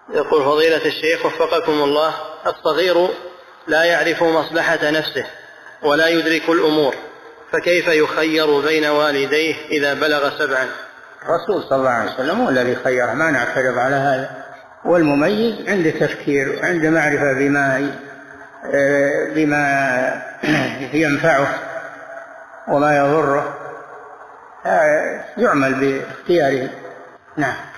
يقول فضيلة الشيخ وفقكم الله، الصغير لا يعرف مصلحة نفسه ولا يدرك الأمور، فكيف يخير بين والديه إذا بلغ 7؟ الرسول صلى الله عليه وسلم هو الذي خيره، ما نعترض على هذا. والمميز عنده تفكير وعنده معرفة بما ينفعه وما يضره، يعمل باختياره. نعم.